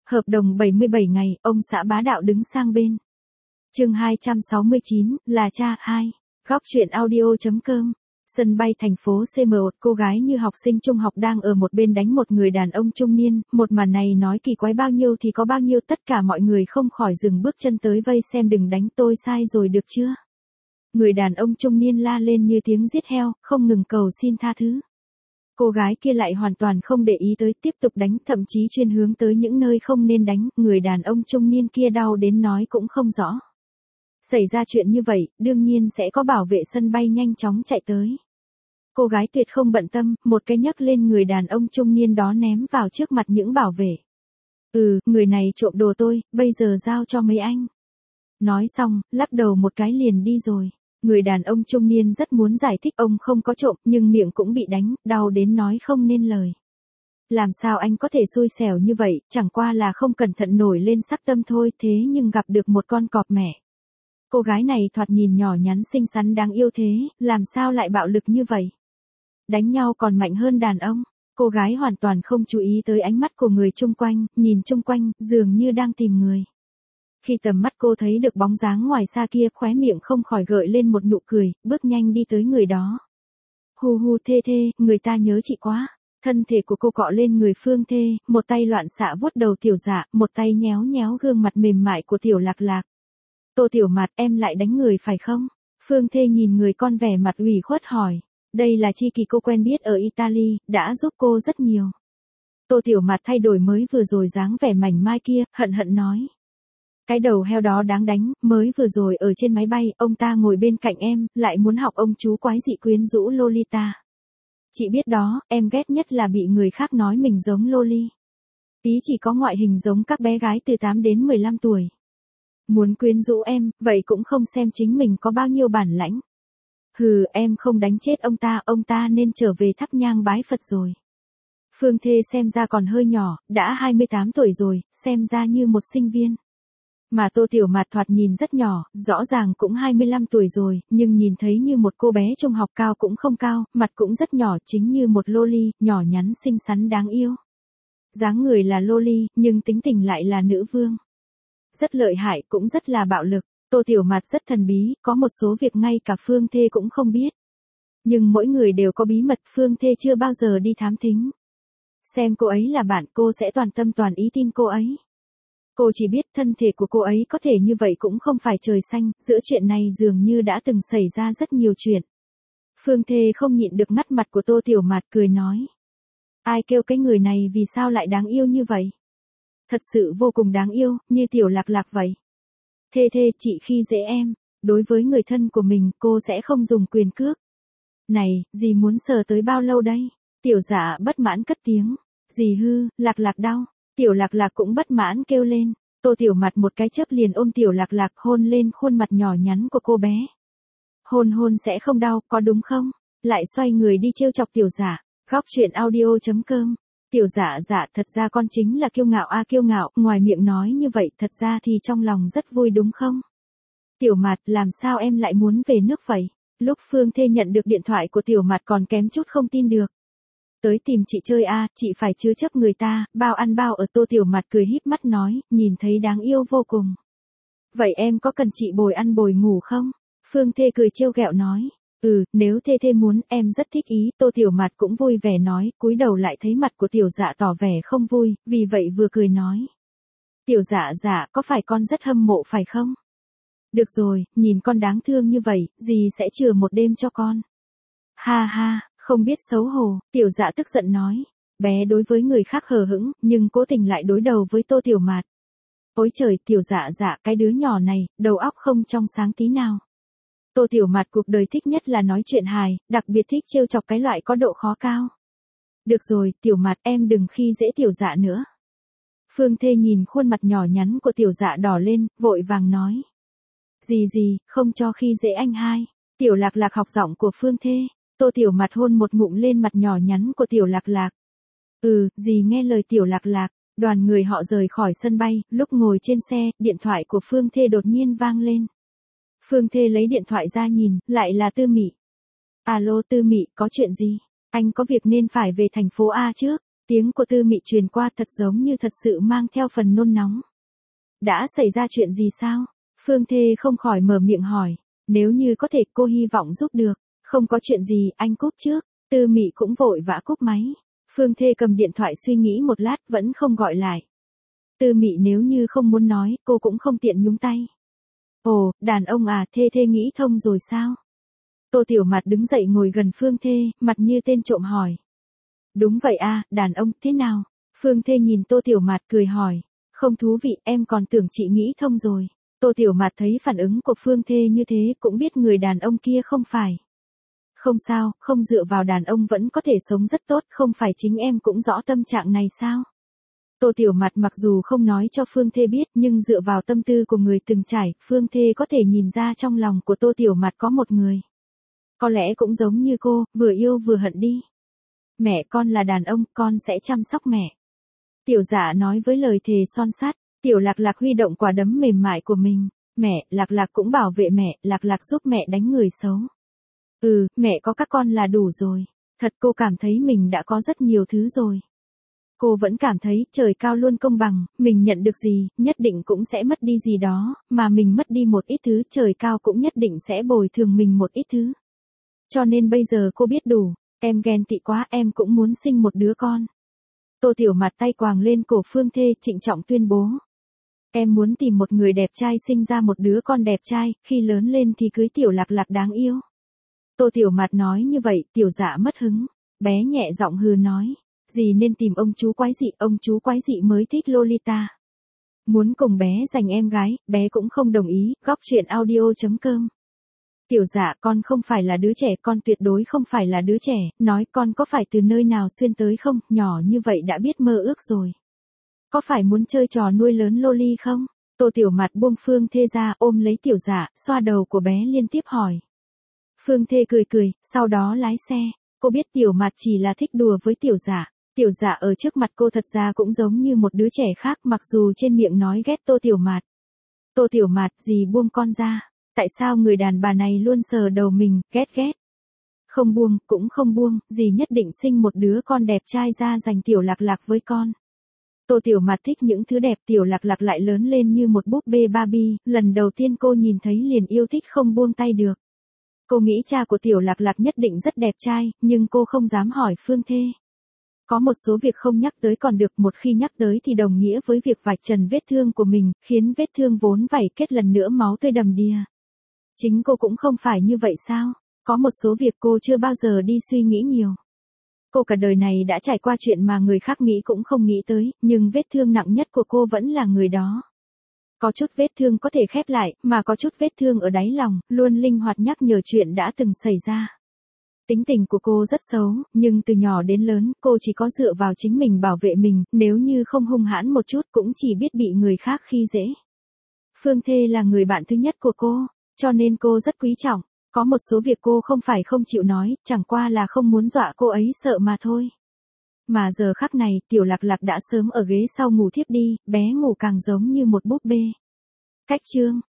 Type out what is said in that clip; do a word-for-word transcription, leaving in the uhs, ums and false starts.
Hợp đồng bảy mươi bảy ngày, ông xã bá đạo đứng sang bên. Chương hai trăm sáu mươi chín, là cha hai. Góc truyện audio chấm com. Sân bay thành phố xê em một, cô gái như học sinh trung học đang ở một bên đánh một người đàn ông trung niên, một màn này nói kỳ quái bao nhiêu thì có bao nhiêu, tất cả mọi người không khỏi dừng bước chân tới vây xem. Đừng đánh tôi, sai rồi được chưa? Người đàn ông trung niên la lên như tiếng giết heo, không ngừng cầu xin tha thứ. Cô gái kia lại hoàn toàn không để ý tới, tiếp tục đánh, thậm chí chuyên hướng tới những nơi không nên đánh. Người đàn ông trung niên kia đau đến nói cũng không rõ. Xảy ra chuyện như vậy, đương nhiên sẽ có bảo vệ sân bay nhanh chóng chạy tới. Cô gái tuyệt không bận tâm, một cái nhấc lên người đàn ông trung niên đó ném vào trước mặt những bảo vệ. Ừ, người này trộm đồ tôi, bây giờ giao cho mấy anh. Nói xong, lắc đầu một cái liền đi rồi. Người đàn ông trung niên rất muốn giải thích ông không có trộm, nhưng miệng cũng bị đánh, đau đến nói không nên lời. Làm sao anh có thể xui xẻo như vậy, chẳng qua là không cẩn thận nổi lên sắc tâm thôi, thế nhưng gặp được một con cọp mẹ. Cô gái này thoạt nhìn nhỏ nhắn xinh xắn đáng yêu thế, làm sao lại bạo lực như vậy? Đánh nhau còn mạnh hơn đàn ông. Cô gái hoàn toàn không chú ý tới ánh mắt của người chung quanh, nhìn chung quanh, dường như đang tìm người. Khi tầm mắt cô thấy được bóng dáng ngoài xa kia, khóe miệng không khỏi gợi lên một nụ cười, bước nhanh đi tới người đó. Hu hu Thê Thê, người ta nhớ chị quá. Thân thể của cô cọ lên người Phương Thê, một tay loạn xạ vuốt đầu Tiểu Dạ, một tay nhéo nhéo gương mặt mềm mại của Tiểu Lạc Lạc. Tô Tiểu Mạt, em lại đánh người phải không? Phương Thê nhìn người con vẻ mặt ủy khuất hỏi. Đây là tri kỷ cô quen biết ở Italy, đã giúp cô rất nhiều. Tô Tiểu Mạt thay đổi mới vừa rồi dáng vẻ mảnh mai kia, hận hận nói. Cái đầu heo đó đáng đánh, mới vừa rồi ở trên máy bay, ông ta ngồi bên cạnh em, lại muốn học ông chú quái dị quyến rũ Lolita. Chị biết đó, em ghét nhất là bị người khác nói mình giống Loli. Tí chỉ có ngoại hình giống các bé gái từ tám đến mười lăm tuổi. Muốn quyến rũ em, vậy cũng không xem chính mình có bao nhiêu bản lãnh. Hừ, em không đánh chết ông ta, ông ta nên trở về thắp nhang bái Phật rồi. Phương Thê xem ra còn hơi nhỏ, đã hai mươi tám tuổi rồi, xem ra như một sinh viên. Mà Tô Tiểu Mạt thoạt nhìn rất nhỏ, rõ ràng cũng hai mươi lăm tuổi rồi, nhưng nhìn thấy như một cô bé trung học, cao cũng không cao, mặt cũng rất nhỏ, chính như một loli, nhỏ nhắn xinh xắn đáng yêu. Dáng người là loli, nhưng tính tình lại là nữ vương. Rất lợi hại, cũng rất là bạo lực. Tô Tiểu Mạt rất thần bí, có một số việc ngay cả Phương Thê cũng không biết. Nhưng mỗi người đều có bí mật, Phương Thê chưa bao giờ đi thám thính. Xem cô ấy là bạn, cô sẽ toàn tâm toàn ý tin cô ấy. Cô chỉ biết thân thể của cô ấy có thể như vậy cũng không phải trời xanh, giữa chuyện này dường như đã từng xảy ra rất nhiều chuyện. Phương Thê không nhịn được ngắt mặt của Tô Tiểu Mạt cười nói. Ai kêu cái người này vì sao lại đáng yêu như vậy? Thật sự vô cùng đáng yêu, như Tiểu Lạc Lạc vậy. Thê Thê, chị khi dễ em, đối với người thân của mình cô sẽ không dùng quyền cước. Này, dì muốn sờ tới bao lâu đây? Tiểu Dạ bất mãn cất tiếng. Dì hư, Lạc Lạc đau. Tiểu Lạc Lạc cũng bất mãn kêu lên. Tô Tiểu Mạt một cái chớp liền ôm Tiểu Lạc Lạc hôn lên khuôn mặt nhỏ nhắn của cô bé. Hôn hôn sẽ không đau, có đúng không? Lại xoay người đi trêu chọc Tiểu Dạ. Góc truyện audio chấm com. Tiểu Dạ dạ, thật ra con chính là kiêu ngạo a à, kiêu ngạo, ngoài miệng nói như vậy, thật ra thì trong lòng rất vui đúng không? Tiểu Mạt, làm sao em lại muốn về nước vậy? Lúc Phương Thê nhận được điện thoại của Tiểu Mạt còn kém chút không tin được. Tới tìm chị chơi a, à, chị phải chứa chấp người ta, bao ăn bao ở. Tô Tiểu Mạt cười híp mắt nói, nhìn thấy đáng yêu vô cùng. Vậy em có cần chị bồi ăn bồi ngủ không? Phương Thê cười trêu ghẹo nói. Ừ, nếu Thê Thê muốn, em rất thích ý. Tô Tiểu Mạt cũng vui vẻ nói, cúi đầu lại thấy mặt của Tiểu Dạ tỏ vẻ không vui, vì vậy vừa cười nói. Tiểu Dạ dạ, có phải con rất hâm mộ phải không? Được rồi, nhìn con đáng thương như vậy, dì sẽ chừa một đêm cho con. Ha ha, không biết xấu hổ, Tiểu Dạ tức giận nói. Bé đối với người khác hờ hững, nhưng cố tình lại đối đầu với Tô Tiểu Mạt. Ôi trời, Tiểu Dạ dạ, cái đứa nhỏ này, đầu óc không trong sáng tí nào. Tô Tiểu Mạt cuộc đời thích nhất là nói chuyện hài, đặc biệt thích trêu chọc cái loại có độ khó cao. Được rồi, Tiểu Mạt, em đừng khi dễ Tiểu Dạ nữa. Phương Thê nhìn khuôn mặt nhỏ nhắn của Tiểu Dạ đỏ lên, vội vàng nói. Gì gì, không cho khi dễ anh hai. Tiểu Lạc Lạc học giọng của Phương Thê. Tô Tiểu Mạt hôn một ngụm lên mặt nhỏ nhắn của Tiểu Lạc Lạc. Ừ, dì nghe lời Tiểu Lạc Lạc. Đoàn người họ rời khỏi sân bay, lúc ngồi trên xe, điện thoại của Phương Thê đột nhiên vang lên. Phương Thê lấy điện thoại ra nhìn, lại là Tư Mị. Alo Tư Mị, có chuyện gì? Anh có việc nên phải về thành phố A trước. Tiếng của Tư Mị truyền qua thật giống như thật sự mang theo phần nôn nóng. Đã xảy ra chuyện gì sao? Phương Thê không khỏi mở miệng hỏi. Nếu như có thể cô hy vọng giúp được. Không có chuyện gì, anh cúp trước. Tư Mị cũng vội vã cúp máy. Phương Thê cầm điện thoại suy nghĩ một lát vẫn không gọi lại. Tư Mị nếu như không muốn nói, cô cũng không tiện nhúng tay. Ồ, đàn ông à, Thê Thê nghĩ thông rồi sao? Tô Tiểu Mạt đứng dậy ngồi gần Phương Thê, mặt như tên trộm hỏi. Đúng vậy à, đàn ông, thế nào? Phương Thê nhìn Tô Tiểu Mạt cười hỏi. Không thú vị, em còn tưởng chị nghĩ thông rồi. Tô Tiểu Mạt thấy phản ứng của Phương Thê như thế cũng biết người đàn ông kia không phải. Không sao, không dựa vào đàn ông vẫn có thể sống rất tốt, không phải chính em cũng rõ tâm trạng này sao? Tô Tiểu Mạt mặc dù không nói cho Phương Thê biết nhưng dựa vào tâm tư của người từng trải, Phương Thê có thể nhìn ra trong lòng của Tô Tiểu Mạt có một người. Có lẽ cũng giống như cô, vừa yêu vừa hận đi. Mẹ con là đàn ông, con sẽ chăm sóc mẹ. Tiểu Dạ nói với lời thề son sắt. Tiểu Lạc Lạc huy động quả đấm mềm mại của mình. Mẹ, Lạc Lạc cũng bảo vệ mẹ, Lạc Lạc giúp mẹ đánh người xấu. Ừ, mẹ có các con là đủ rồi. Thật cô cảm thấy mình đã có rất nhiều thứ rồi. Cô vẫn cảm thấy trời cao luôn công bằng, mình nhận được gì, nhất định cũng sẽ mất đi gì đó, mà mình mất đi một ít thứ, trời cao cũng nhất định sẽ bồi thường mình một ít thứ. Cho nên bây giờ cô biết đủ, em ghen tị quá, em cũng muốn sinh một đứa con. Tô Tiểu Mạt tay quàng lên cổ Phương Thê trịnh trọng tuyên bố. Em muốn tìm một người đẹp trai sinh ra một đứa con đẹp trai, khi lớn lên thì cưới Tiểu Lạc Lạc đáng yêu. Tô Tiểu Mạt nói như vậy, Tiểu Dạ mất hứng, bé nhẹ giọng hừ nói. Dì nên tìm ông chú quái dị, ông chú quái dị mới thích Lolita. Muốn cùng bé giành em gái, bé cũng không đồng ý, góc truyện audio chấm com. Tiểu Dạ, con không phải là đứa trẻ, con tuyệt đối không phải là đứa trẻ, nói con có phải từ nơi nào xuyên tới không, nhỏ như vậy đã biết mơ ước rồi. Có phải muốn chơi trò nuôi lớn Loli không? Tô Tiểu Mạt buông Phương Thê ra ôm lấy Tiểu Dạ, xoa đầu của bé liên tiếp hỏi. Phương Thê cười cười, sau đó lái xe, cô biết Tiểu Mạt chỉ là thích đùa với Tiểu Dạ. Tiểu Dạ ở trước mặt cô thật ra cũng giống như một đứa trẻ khác mặc dù trên miệng nói ghét Tô Tiểu Mạt. Tô Tiểu Mạt, dì buông con ra. Tại sao người đàn bà này luôn sờ đầu mình, ghét ghét. Không buông, cũng không buông, dì nhất định sinh một đứa con đẹp trai ra dành Tiểu Lạc Lạc với con. Tô Tiểu Mạt thích những thứ đẹp, Tiểu Lạc Lạc lại lớn lên như một búp bê Barbie, lần đầu tiên cô nhìn thấy liền yêu thích không buông tay được. Cô nghĩ cha của Tiểu Lạc Lạc nhất định rất đẹp trai, nhưng cô không dám hỏi Phương Thê. Có một số việc không nhắc tới còn được, một khi nhắc tới thì đồng nghĩa với việc vạch trần vết thương của mình, khiến vết thương vốn vảy kết lần nữa máu tươi đầm đìa. Chính cô cũng không phải như vậy sao? Có một số việc cô chưa bao giờ đi suy nghĩ nhiều. Cô cả đời này đã trải qua chuyện mà người khác nghĩ cũng không nghĩ tới, nhưng vết thương nặng nhất của cô vẫn là người đó. Có chút vết thương có thể khép lại, mà có chút vết thương ở đáy lòng, luôn linh hoạt nhắc nhở chuyện đã từng xảy ra. Tính tình của cô rất xấu, nhưng từ nhỏ đến lớn, cô chỉ có dựa vào chính mình bảo vệ mình, nếu như không hung hãn một chút cũng chỉ biết bị người khác khi dễ. Phương Thê là người bạn thứ nhất của cô, cho nên cô rất quý trọng. Có một số việc cô không phải không chịu nói, chẳng qua là không muốn dọa cô ấy sợ mà thôi. Mà giờ khắc này, Tiểu Lạc Lạc đã sớm ở ghế sau ngủ thiếp đi, bé ngủ càng giống như một búp bê. Cách chương